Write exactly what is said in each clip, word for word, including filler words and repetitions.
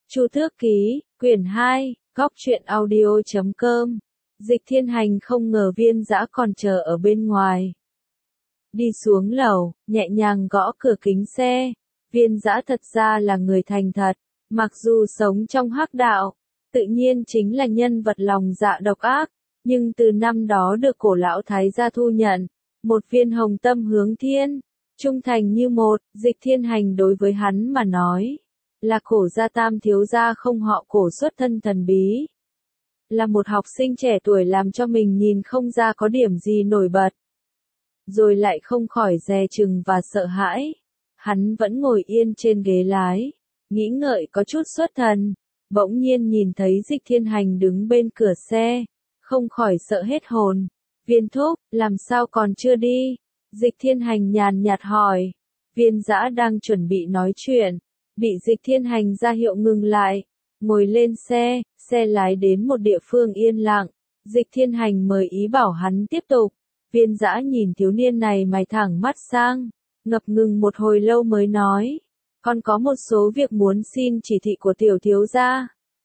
Chu Tước Ký, quyển hai, góc truyện audio chấm com. Dịch Thiên Hành không ngờ Viên Dã còn chờ ở bên ngoài. Đi xuống lầu, nhẹ nhàng gõ cửa kính xe. Viên Dã thật ra là người thành thật, mặc dù sống trong hắc đạo, tự nhiên chính là nhân vật lòng dạ độc ác, nhưng từ năm đó được cổ lão thái gia thu nhận, một viên hồng tâm hướng thiên, trung thành như một. Dịch Thiên Hành đối với hắn mà nói, là cổ gia tam thiếu gia không họ cổ xuất thân thần bí. Là một học sinh trẻ tuổi làm cho mình nhìn không ra có điểm gì nổi bật. Rồi lại không khỏi dè chừng và sợ hãi. Hắn vẫn ngồi yên trên ghế lái, nghĩ ngợi có chút xuất thần, bỗng nhiên nhìn thấy Dịch Thiên Hành đứng bên cửa xe, không khỏi sợ hết hồn. Viên thúc, làm sao còn chưa đi? Dịch Thiên Hành nhàn nhạt hỏi. Viên Dã đang chuẩn bị nói chuyện, bị Dịch Thiên Hành ra hiệu ngừng lại, ngồi lên xe, xe lái đến một địa phương yên lặng. Dịch Thiên Hành mời ý bảo hắn tiếp tục. Viên Dã nhìn thiếu niên này mày thẳng mắt sang, ngập ngừng một hồi lâu mới nói, con có một số việc muốn xin chỉ thị của tiểu thiếu gia.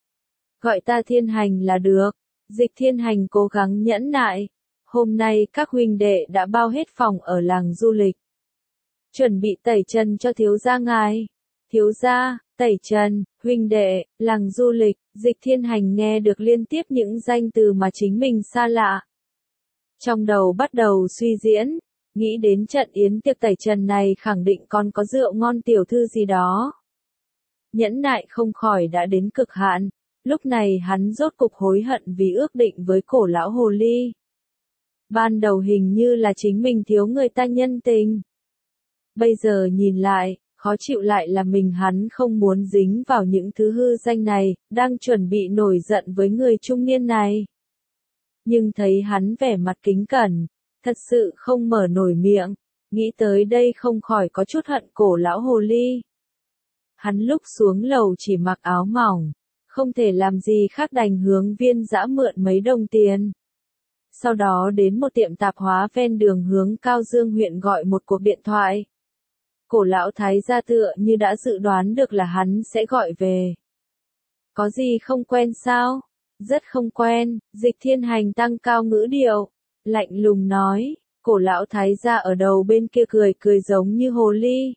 Gọi ta Thiên Hành là được. Dịch Thiên Hành cố gắng nhẫn nại. Hôm nay các huynh đệ đã bao hết phòng ở làng du lịch, chuẩn bị tẩy trần cho thiếu gia ngài. Thiếu gia, tẩy trần, huynh đệ, làng du lịch. Dịch Thiên Hành nghe được liên tiếp những danh từ mà chính mình xa lạ. Trong đầu bắt đầu suy diễn, nghĩ đến trận yến tiệc tẩy trần này khẳng định còn có rượu ngon tiểu thư gì đó. Nhẫn nại không khỏi đã đến cực hạn, lúc này hắn rốt cục hối hận vì ước định với cổ lão hồ ly. Ban đầu hình như là chính mình thiếu người ta nhân tình. Bây giờ nhìn lại, khó chịu lại là mình hắn không muốn dính vào những thứ hư danh này, đang chuẩn bị nổi giận với người trung niên này. Nhưng thấy hắn vẻ mặt kính cẩn, thật sự không mở nổi miệng, nghĩ tới đây không khỏi có chút hận cổ lão hồ ly. Hắn lúc xuống lầu chỉ mặc áo mỏng, không thể làm gì khác đành hướng Viên Dã mượn mấy đồng tiền. Sau đó đến một tiệm tạp hóa ven đường hướng Cao Dương huyện gọi một cuộc điện thoại. Cổ lão thái gia tựa như đã dự đoán được là hắn sẽ gọi về. Có gì không quen sao? Rất không quen. Dịch Thiên Hành tăng cao ngữ điệu, lạnh lùng nói. Cổ lão thái gia ở đầu bên kia cười cười giống như hồ ly.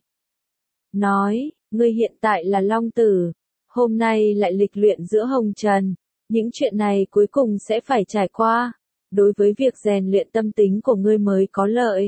Nói, ngươi hiện tại là Long Tử, hôm nay lại lịch luyện giữa hồng trần, những chuyện này cuối cùng sẽ phải trải qua. Đối với việc rèn luyện tâm tính của ngươi mới có lợi.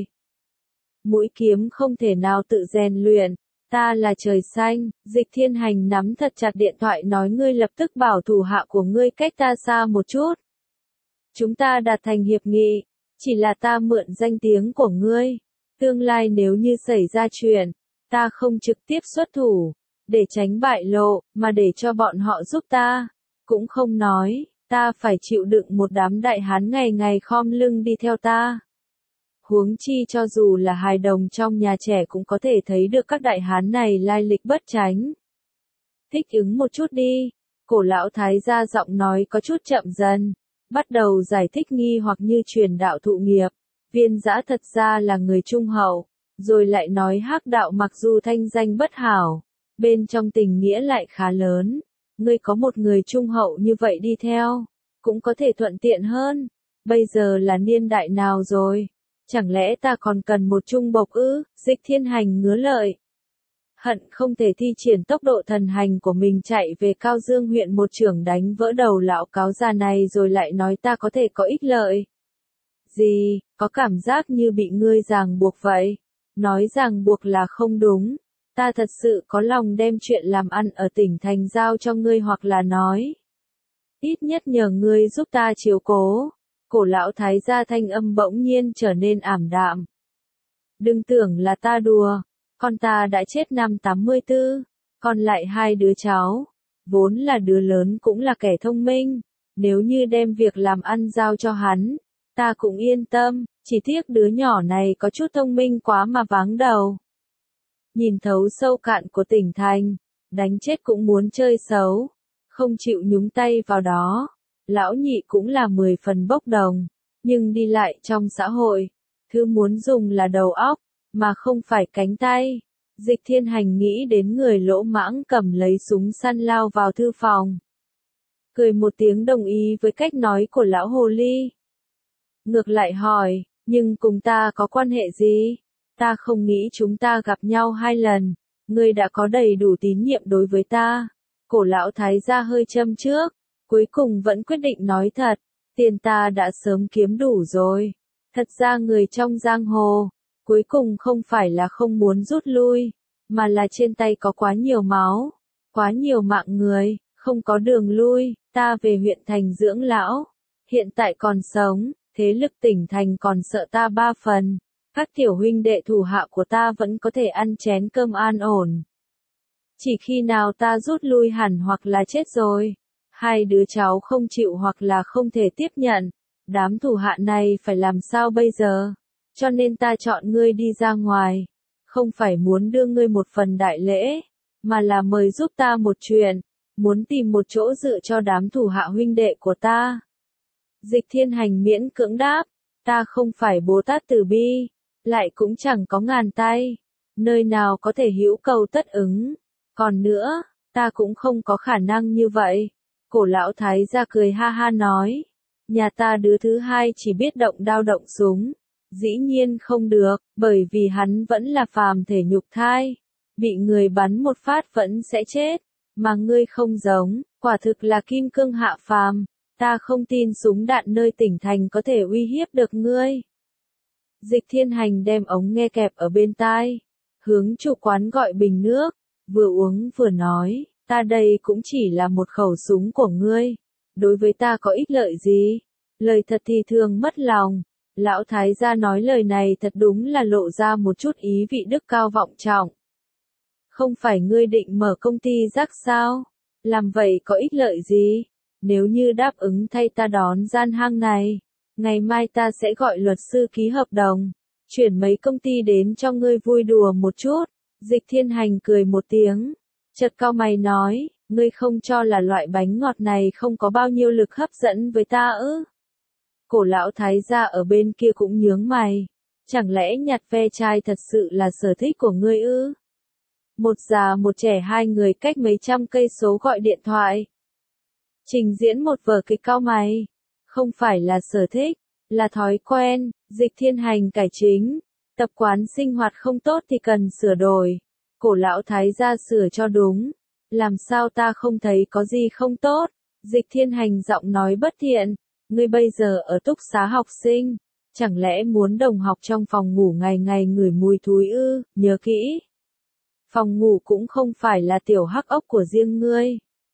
Mũi kiếm không thể nào tự rèn luyện, ta là trời xanh. Dịch Thiên Hành nắm thật chặt điện thoại nói ngươi lập tức bảo thủ hạ của ngươi cách ta xa một chút. Chúng ta đạt thành hiệp nghị, chỉ là ta mượn danh tiếng của ngươi. Tương lai nếu như xảy ra chuyện, ta không trực tiếp xuất thủ, để tránh bại lộ, mà để cho bọn họ giúp ta. Cũng không nói, ta phải chịu đựng một đám đại hán ngày ngày khom lưng đi theo ta. Huống chi cho dù là hài đồng trong nhà trẻ cũng có thể thấy được các đại hán này lai lịch bất chánh. Thích ứng một chút đi. Cổ lão thái gia giọng nói có chút chậm dần, bắt đầu giải thích nghi hoặc như truyền đạo thụ nghiệp. Viên Dã thật ra là người trung hậu, rồi lại nói hắc đạo mặc dù thanh danh bất hảo, bên trong tình nghĩa lại khá lớn. Ngươi có một người trung hậu như vậy đi theo, cũng có thể thuận tiện hơn. Bây giờ là niên đại nào rồi? Chẳng lẽ ta còn cần một trung bộc ư? Dịch Thiên Hành ngứa lợi. Hận không thể thi triển tốc độ thần hành của mình chạy về Cao Dương huyện một chưởng đánh vỡ đầu lão cáo già này rồi lại nói ta có thể có ích lợi. Gì, có cảm giác như bị ngươi ràng buộc vậy. Nói ràng buộc là không đúng. Ta thật sự có lòng đem chuyện làm ăn ở tỉnh thành giao cho ngươi hoặc là nói. Ít nhất nhờ ngươi giúp ta chiếu cố. Cổ lão thái gia thanh âm bỗng nhiên trở nên ảm đạm. Đừng tưởng là ta đùa, con ta đã chết năm tám mươi tư, còn lại hai đứa cháu, vốn là đứa lớn cũng là kẻ thông minh, nếu như đem việc làm ăn giao cho hắn, ta cũng yên tâm, chỉ tiếc đứa nhỏ này có chút thông minh quá mà váng đầu. Nhìn thấu sâu cạn của tỉnh thành, đánh chết cũng muốn chơi xấu, không chịu nhúng tay vào đó. Lão nhị cũng là mười phần bốc đồng, nhưng đi lại trong xã hội, thứ muốn dùng là đầu óc, mà không phải cánh tay. Dịch Thiên Hành nghĩ đến người lỗ mãng cầm lấy súng săn lao vào thư phòng. Cười một tiếng đồng ý với cách nói của lão hồ ly. Ngược lại hỏi, nhưng cùng ta có quan hệ gì? Ta không nghĩ chúng ta gặp nhau hai lần, ngươi đã có đầy đủ tín nhiệm đối với ta. Cổ lão thái gia hơi châm trước, cuối cùng vẫn quyết định nói thật, tiền ta đã sớm kiếm đủ rồi. Thật ra người trong giang hồ, cuối cùng không phải là không muốn rút lui, mà là trên tay có quá nhiều máu, quá nhiều mạng người, không có đường lui. Ta về huyện thành dưỡng lão, hiện tại còn sống, thế lực tỉnh thành còn sợ ta ba phần. Các tiểu huynh đệ thủ hạ của ta vẫn có thể ăn chén cơm an ổn. Chỉ khi nào ta rút lui hẳn hoặc là chết rồi, hai đứa cháu không chịu hoặc là không thể tiếp nhận, đám thủ hạ này phải làm sao bây giờ? Cho nên ta chọn ngươi đi ra ngoài, không phải muốn đưa ngươi một phần đại lễ, mà là mời giúp ta một chuyện, muốn tìm một chỗ dựa cho đám thủ hạ huynh đệ của ta. Dịch Thiên Hành miễn cưỡng đáp, ta không phải Bồ Tát Từ Bi, lại cũng chẳng có ngàn tay, nơi nào có thể hữu cầu tất ứng. Còn nữa, ta cũng không có khả năng như vậy. Cổ lão thái gia cười ha ha nói, nhà ta đứa thứ hai chỉ biết động đao động súng, dĩ nhiên không được, bởi vì hắn vẫn là phàm thể nhục thai, bị người bắn một phát vẫn sẽ chết, mà ngươi không giống, quả thực là kim cương hạ phàm, ta không tin súng đạn nơi tỉnh thành có thể uy hiếp được ngươi. Dịch Thiên Hành đem ống nghe kẹp ở bên tai, hướng chủ quán gọi bình nước, vừa uống vừa nói, ta đây cũng chỉ là một khẩu súng của ngươi, đối với ta có ích lợi gì? Lời thật thì thường mất lòng. Lão thái gia nói lời này thật đúng là lộ ra một chút ý vị đức cao vọng trọng. Không phải ngươi định mở công ty rác sao? Làm vậy có ích lợi gì? Nếu như đáp ứng thay ta đón gian hang này, ngày mai ta sẽ gọi luật sư ký hợp đồng, chuyển mấy công ty đến cho ngươi vui đùa một chút. Dịch Thiên Hành cười một tiếng, chợt cau mày nói, ngươi không cho là loại bánh ngọt này không có bao nhiêu lực hấp dẫn với ta ư? Cổ lão thái gia ở bên kia cũng nhướng mày, chẳng lẽ nhặt ve chai thật sự là sở thích của ngươi ư? Một già một trẻ hai người cách mấy trăm cây số gọi điện thoại, trình diễn một vở kịch cau mày, không phải là sở thích, là thói quen. Dịch Thiên Hành cải chính, tập quán sinh hoạt không tốt thì cần sửa đổi. Cổ lão thái gia sửa cho đúng, làm sao ta không thấy có gì không tốt? Dịch Thiên Hành giọng nói bất thiện, ngươi bây giờ ở túc xá học sinh, chẳng lẽ muốn đồng học trong phòng ngủ ngày ngày ngửi mùi thúi ư? Nhớ kỹ, phòng ngủ cũng không phải là tiểu hắc ốc của riêng ngươi.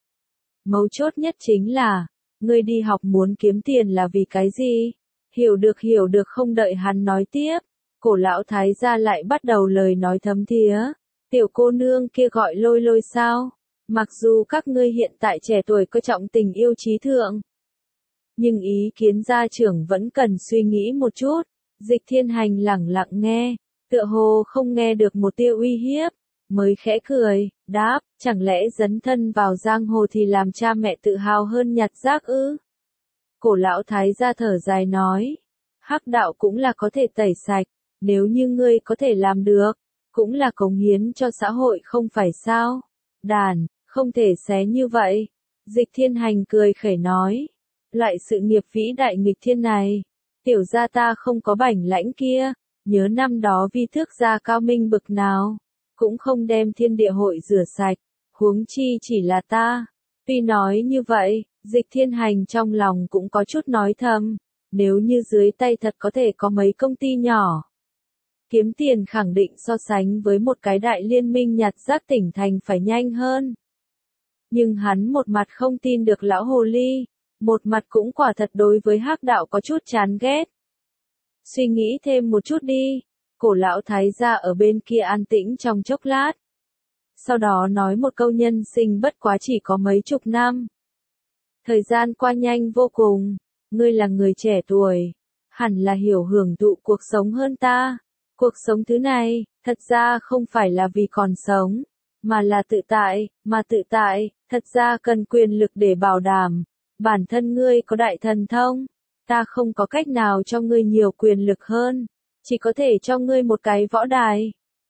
Mấu chốt nhất chính là, ngươi đi học muốn kiếm tiền là vì cái gì? Hiểu được hiểu được. Không đợi hắn nói tiếp, cổ lão thái gia lại bắt đầu lời nói thấm thía. Tiểu cô nương kia gọi Lôi Lôi sao? Mặc dù các ngươi hiện tại trẻ tuổi có trọng tình yêu trí thượng, nhưng ý kiến gia trưởng vẫn cần suy nghĩ một chút. Dịch Thiên Hành lẳng lặng nghe, tựa hồ không nghe được một tia uy hiếp, mới khẽ cười, đáp, chẳng lẽ dấn thân vào giang hồ thì làm cha mẹ tự hào hơn nhặt rác ư? Cổ lão thái gia thở dài nói, hắc đạo cũng là có thể tẩy sạch, nếu như ngươi có thể làm được, cũng là cống hiến cho xã hội không phải sao? Đàn, không thể xé như vậy. Dịch Thiên Hành cười khẩy nói, loại sự nghiệp vĩ đại nghịch thiên này, tiểu gia ta không có bảnh lãnh kia, nhớ năm đó vi thước gia cao minh bực nào, cũng không đem thiên địa hội rửa sạch, huống chi chỉ là ta. Tuy nói như vậy, Dịch Thiên Hành trong lòng cũng có chút nói thầm, nếu như dưới tay thật có thể có mấy công ty nhỏ, kiếm tiền khẳng định so sánh với một cái đại liên minh nhặt rác tỉnh thành phải nhanh hơn. Nhưng hắn một mặt không tin được lão hồ ly, một mặt cũng quả thật đối với hắc đạo có chút chán ghét. Suy nghĩ thêm một chút đi. Cổ lão thái gia ở bên kia an tĩnh trong chốc lát, sau đó nói một câu, nhân sinh bất quá chỉ có mấy chục năm, thời gian qua nhanh vô cùng, ngươi là người trẻ tuổi, hẳn là hiểu hưởng thụ cuộc sống hơn ta. Cuộc sống thứ này, thật ra không phải là vì còn sống, mà là tự tại, mà tự tại, thật ra cần quyền lực để bảo đảm. Bản thân ngươi có đại thần thông, ta không có cách nào cho ngươi nhiều quyền lực hơn, chỉ có thể cho ngươi một cái võ đài.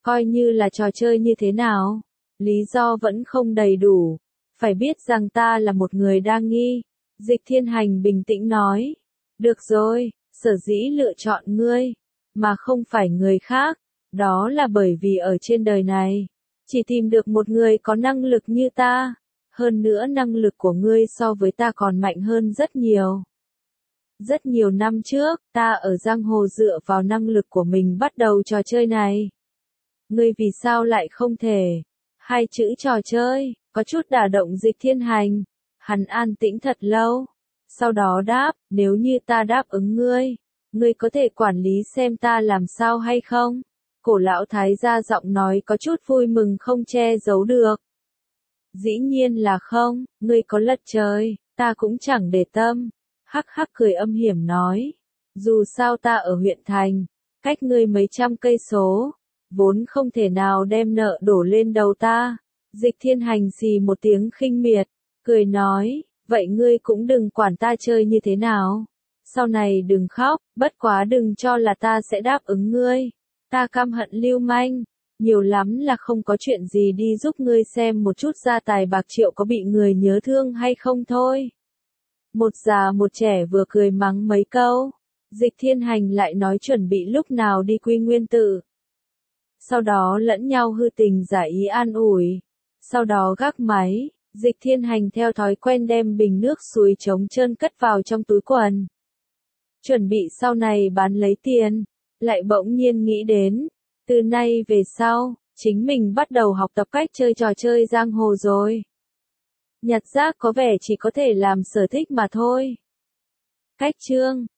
Coi như là trò chơi như thế nào? Lý do vẫn không đầy đủ. Phải biết rằng ta là một người đa nghi. Dịch Thiên Hành bình tĩnh nói. Được rồi, sở dĩ lựa chọn ngươi, mà không phải người khác. Đó là bởi vì ở trên đời này, chỉ tìm được một người có năng lực như ta. Hơn nữa năng lực của ngươi so với ta còn mạnh hơn rất nhiều. Rất nhiều năm trước, ta ở giang hồ dựa vào năng lực của mình bắt đầu trò chơi này. Ngươi vì sao lại không thể? Hai chữ trò chơi, có chút đả động Dịch Thiên Hành. Hắn an tĩnh thật lâu. Sau đó đáp, nếu như ta đáp ứng ngươi, ngươi có thể quản lý xem ta làm sao hay không? Cổ lão thái gia giọng nói có chút vui mừng không che giấu được. Dĩ nhiên là không, ngươi có lật trời, ta cũng chẳng để tâm. Hắc hắc cười âm hiểm nói. Dù sao ta ở huyện thành, cách ngươi mấy trăm cây số, vốn không thể nào đem nợ đổ lên đầu ta. Dịch Thiên Hành xì một tiếng khinh miệt, cười nói, vậy ngươi cũng đừng quản ta chơi như thế nào. Sau này đừng khóc, bất quá đừng cho là ta sẽ đáp ứng ngươi. Ta căm hận lưu manh, nhiều lắm là không có chuyện gì đi giúp ngươi xem một chút gia tài bạc triệu có bị người nhớ thương hay không thôi. Một già một trẻ vừa cười mắng mấy câu, Dịch Thiên Hành lại nói chuẩn bị lúc nào đi Quy Nguyên Tự. Sau đó lẫn nhau hư tình giả ý an ủi. Sau đó gác máy, Dịch Thiên Hành theo thói quen đem bình nước suối trống trơn cất vào trong túi quần. Chuẩn bị sau này bán lấy tiền, lại bỗng nhiên nghĩ đến, từ nay về sau, chính mình bắt đầu học tập cách chơi trò chơi giang hồ rồi. Nhặt rác có vẻ chỉ có thể làm sở thích mà thôi. Cách chương